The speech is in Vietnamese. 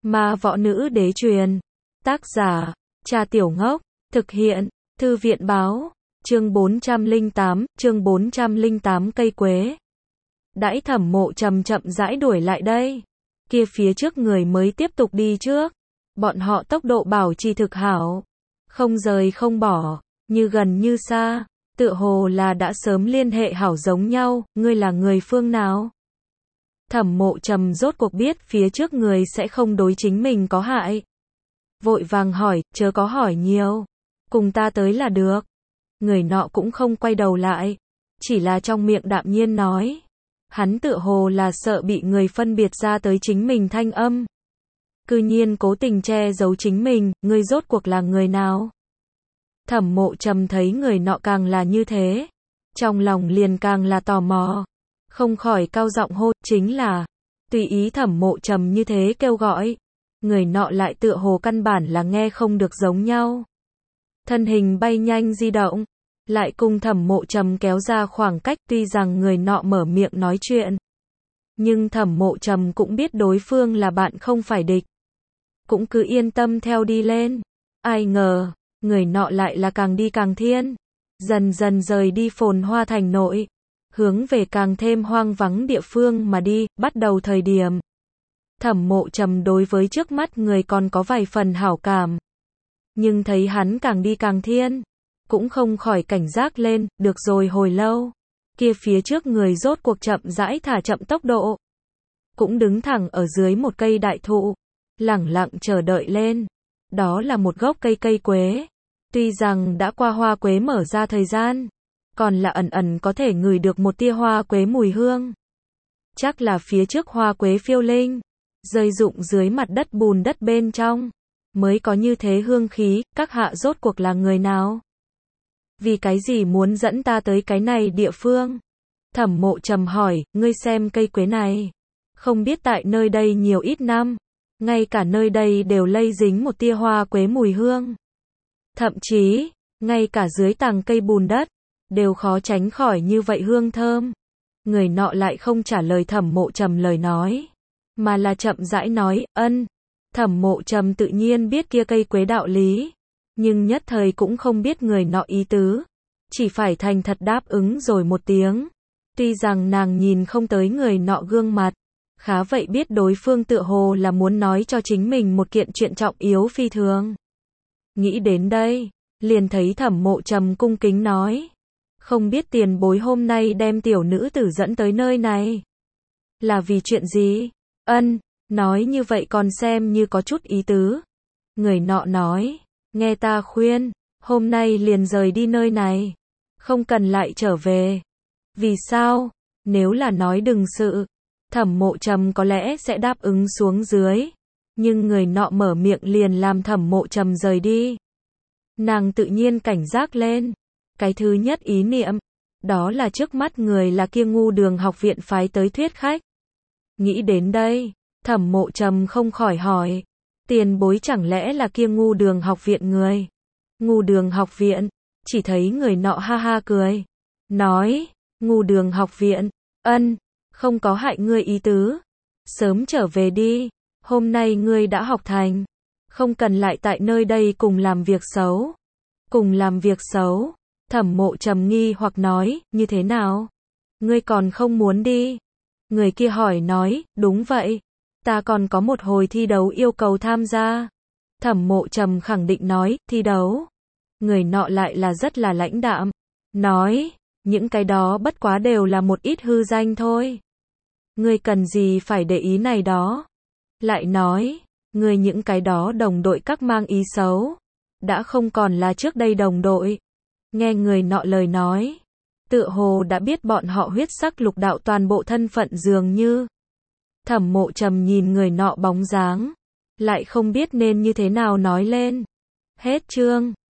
Ma võ nữ đế truyền. Tác giả, Trà Tiểu Ngốc. Thực hiện, Thư viện báo. Chương 408 cây quế. Đãi Thẩm Mộ Trầm chậm rãi đuổi lại đây. Kia phía trước người mới tiếp tục đi trước. Bọn họ tốc độ bảo trì thực hảo. Không rời không bỏ, như gần như xa. Tựa hồ là đã sớm liên hệ hảo giống nhau, ngươi là người phương nào? Thẩm Mộ Trầm rốt cuộc biết phía trước người sẽ không đối chính mình có hại. Vội vàng hỏi, chớ có hỏi nhiều. Cùng ta tới là được. Người nọ cũng không quay đầu lại. Chỉ là trong miệng đạm nhiên nói. Hắn tựa hồ là sợ bị người phân biệt ra tới chính mình thanh âm. Cư nhiên cố tình che giấu chính mình, ngươi rốt cuộc là người nào? Thẩm Mộ Trầm thấy người nọ càng là như thế. Trong lòng liền càng là tò mò. Không khỏi cao giọng hô, chính là. Tùy ý Thẩm Mộ Trầm như thế kêu gọi. Người nọ lại tựa hồ căn bản là nghe không được giống nhau. Thân hình bay nhanh di động. Lại cùng Thẩm Mộ Trầm kéo ra khoảng cách, tuy rằng người nọ mở miệng nói chuyện. Nhưng Thẩm Mộ Trầm cũng biết đối phương là bạn không phải địch. Cũng cứ yên tâm theo đi lên. Ai ngờ, người nọ lại là càng đi càng thiên. Dần dần rời đi phồn hoa thành nội. Hướng về càng thêm hoang vắng địa phương mà đi, bắt đầu thời điểm. Thẩm Mộ Trầm đối với trước mắt người còn có vài phần hảo cảm. Nhưng thấy hắn càng đi càng thiên. Cũng không khỏi cảnh giác lên, được rồi hồi lâu. Kia phía trước người rốt cuộc chậm rãi thả chậm tốc độ. Cũng đứng thẳng ở dưới một cây đại thụ. Lẳng lặng chờ đợi lên. Đó là một gốc cây quế. Tuy rằng đã qua hoa quế mở ra thời gian. Còn là ẩn ẩn có thể ngửi được một tia hoa quế mùi hương. Chắc là phía trước hoa quế phiêu linh. Rơi rụng dưới mặt đất bùn đất bên trong. Mới có như thế hương khí, các hạ rốt cuộc là người nào? Vì cái gì muốn dẫn ta tới cái này địa phương? Thẩm Mộ Trầm hỏi, ngươi xem cây quế này. Không biết tại nơi đây nhiều ít năm. Ngay cả nơi đây đều lây dính một tia hoa quế mùi hương. Thậm chí, ngay cả dưới tàng cây bùn đất, đều khó tránh khỏi như vậy hương thơm. Người nọ lại không trả lời Thẩm Mộ Trầm lời nói. Mà là chậm rãi nói, ân. Thẩm Mộ Trầm tự nhiên biết kia cây quế đạo lý. Nhưng nhất thời cũng không biết người nọ ý tứ. Chỉ phải thành thật đáp ứng rồi một tiếng. Tuy rằng nàng nhìn không tới người nọ gương mặt. Khá vậy biết đối phương tựa hồ là muốn nói cho chính mình một kiện chuyện trọng yếu phi thường. Nghĩ đến đây, liền thấy Thẩm Mộ Trầm cung kính nói. Không biết tiền bối hôm nay đem tiểu nữ tử dẫn tới nơi này. Là vì chuyện gì? Ân, nói như vậy còn xem như có chút ý tứ. Người nọ nói. Nghe ta khuyên, hôm nay liền rời đi nơi này. Không cần lại trở về. Vì sao? Nếu là nói đừng sự. Thẩm Mộ Trầm có lẽ sẽ đáp ứng xuống dưới. Nhưng người nọ mở miệng liền làm Thẩm Mộ Trầm rời đi. Nàng tự nhiên cảnh giác lên. Cái thứ nhất ý niệm. Đó là trước mắt người là kia Ngu Đường học viện phái tới thuyết khách. Nghĩ đến đây, Thẩm Mộ Trầm không khỏi hỏi. Tiền bối chẳng lẽ là kia Ngu Đường học viện người? Ngu Đường học viện, chỉ thấy người nọ ha ha cười. Nói, Ngu Đường học viện, ân, không có hại ngươi ý tứ. Sớm trở về đi, hôm nay ngươi đã học thành. Không cần lại tại nơi đây cùng làm việc xấu. Cùng làm việc xấu, Thẩm Mộ Trầm nghi hoặc nói, như thế nào? Ngươi còn không muốn đi? Người kia hỏi nói, đúng vậy. Ta còn có một hồi thi đấu yêu cầu tham gia. Thẩm Mộ Trầm khẳng định nói, thi đấu. Người nọ lại là rất là lãnh đạm. Nói, những cái đó bất quá đều là một ít hư danh thôi. Ngươi cần gì phải để ý này đó. Lại nói, ngươi những cái đó đồng đội các mang ý xấu. Đã không còn là trước đây đồng đội. Nghe người nọ lời nói. Tựa hồ đã biết bọn họ huyết sắc lục đạo toàn bộ thân phận dường như. Thẩm Mộ Trầm nhìn người nọ bóng dáng. Lại không biết nên như thế nào nói lên. Hết chương.